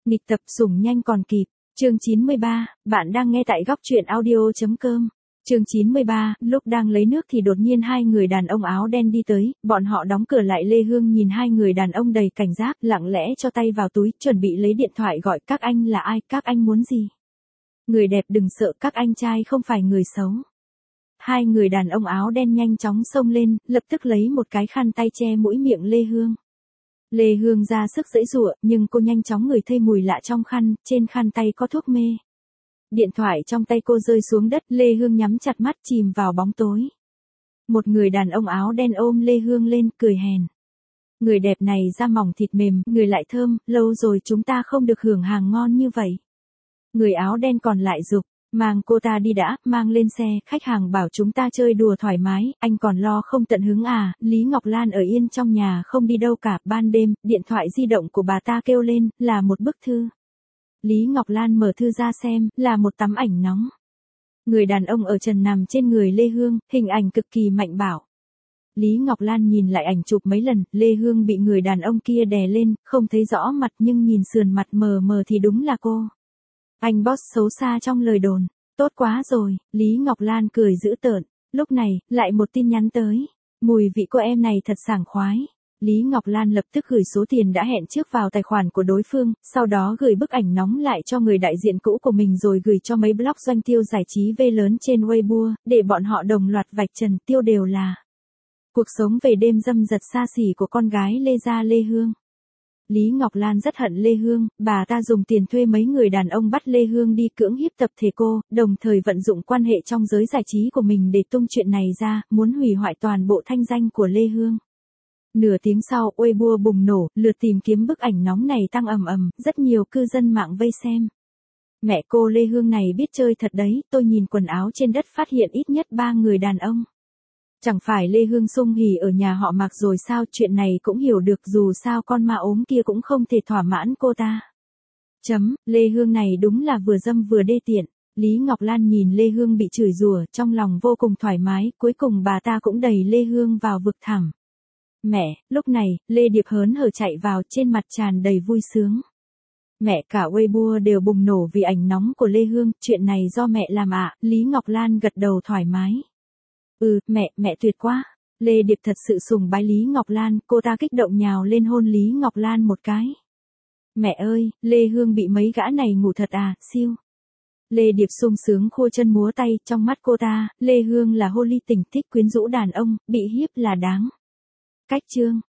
Nghịch tập sủng nhanh còn kịp. Chương 93, bạn đang nghe tại góc truyện audio.com. Chương 93, lúc đang lấy nước thì đột nhiên hai người đàn ông áo đen đi tới, bọn họ đóng cửa lại. Lê Hương nhìn hai người đàn ông đầy cảnh giác, lặng lẽ cho tay vào túi, chuẩn bị lấy điện thoại gọi. Các anh là ai, các anh muốn gì? Người đẹp đừng sợ, các anh trai không phải người xấu. Hai người đàn ông áo đen nhanh chóng xông lên, lập tức lấy một cái khăn tay che mũi miệng Lê Hương. Lê Hương ra sức giãy giụa, nhưng cô nhanh chóng ngửi thấy mùi lạ trong khăn, trên khăn tay có thuốc mê. Điện thoại trong tay cô rơi xuống đất, Lê Hương nhắm chặt mắt chìm vào bóng tối. Một người đàn ông áo đen ôm Lê Hương lên, cười hèn. Người đẹp này da mỏng thịt mềm, người lại thơm, lâu rồi chúng ta không được hưởng hàng ngon như vậy. Người áo đen còn lại giục, mang cô ta đi đã, mang lên xe, khách hàng bảo chúng ta chơi đùa thoải mái, anh còn lo không tận hứng à? Lý Ngọc Lan ở yên trong nhà không đi đâu cả. Ban đêm, điện thoại di động của bà ta kêu lên, là một bức thư. Lý Ngọc Lan mở thư ra xem, là một tấm ảnh nóng. Người đàn ông ở trần nằm trên người Lê Hương, hình ảnh cực kỳ mạnh bạo. Lý Ngọc Lan nhìn lại ảnh chụp mấy lần, Lê Hương bị người đàn ông kia đè lên, không thấy rõ mặt nhưng nhìn sườn mặt mờ mờ thì đúng là cô. Anh boss xấu xa trong lời đồn. Tốt quá rồi, Lý Ngọc Lan cười dữ tợn. Lúc này, lại một tin nhắn tới. Mùi vị cô em này thật sảng khoái. Lý Ngọc Lan lập tức gửi số tiền đã hẹn trước vào tài khoản của đối phương, sau đó gửi bức ảnh nóng lại cho người đại diện cũ của mình rồi gửi cho mấy blog doanh tiêu giải trí V lớn trên Weibo, để bọn họ đồng loạt vạch trần tiêu đều là cuộc sống về đêm dâm dật xa xỉ của con gái Lê gia Lê Hương. Lý Ngọc Lan rất hận Lê Hương, bà ta dùng tiền thuê mấy người đàn ông bắt Lê Hương đi cưỡng hiếp tập thể cô, đồng thời vận dụng quan hệ trong giới giải trí của mình để tung chuyện này ra, muốn hủy hoại toàn bộ thanh danh của Lê Hương. Nửa tiếng sau, Weibo bùng nổ, lượt tìm kiếm bức ảnh nóng này tăng ầm ầm, rất nhiều cư dân mạng vây xem. Mẹ cô Lê Hương này biết chơi thật đấy, tôi nhìn quần áo trên đất phát hiện ít nhất 3 người đàn ông. Chẳng phải Lê Hương sung hỉ ở nhà họ Mạc rồi sao? Chuyện này cũng hiểu được, dù sao con ma ốm kia cũng không thể thỏa mãn cô ta. Lê Hương này đúng là vừa dâm vừa đê tiện. Lý Ngọc Lan nhìn Lê Hương bị chửi rủa, trong lòng vô cùng thoải mái, cuối cùng bà ta cũng đẩy Lê Hương vào vực thẳm. Mẹ, lúc này, Lê Điệp hớn hở chạy vào, trên mặt tràn đầy vui sướng. Mẹ, cả Weibo đều bùng nổ vì ảnh nóng của Lê Hương, chuyện này do mẹ làm ạ. Lý Ngọc Lan gật đầu thoải mái. Mẹ tuyệt quá. Lê Điệp thật sự sùng bái Lý Ngọc Lan, cô ta kích động nhào lên hôn Lý Ngọc Lan một cái. Mẹ ơi, Lê Hương bị mấy gã này ngủ thật à, siêu. Lê Điệp sung sướng khua chân múa tay, trong mắt cô ta, Lê Hương là hồ ly tình, thích quyến rũ đàn ông, bị hiếp là đáng. Cách chương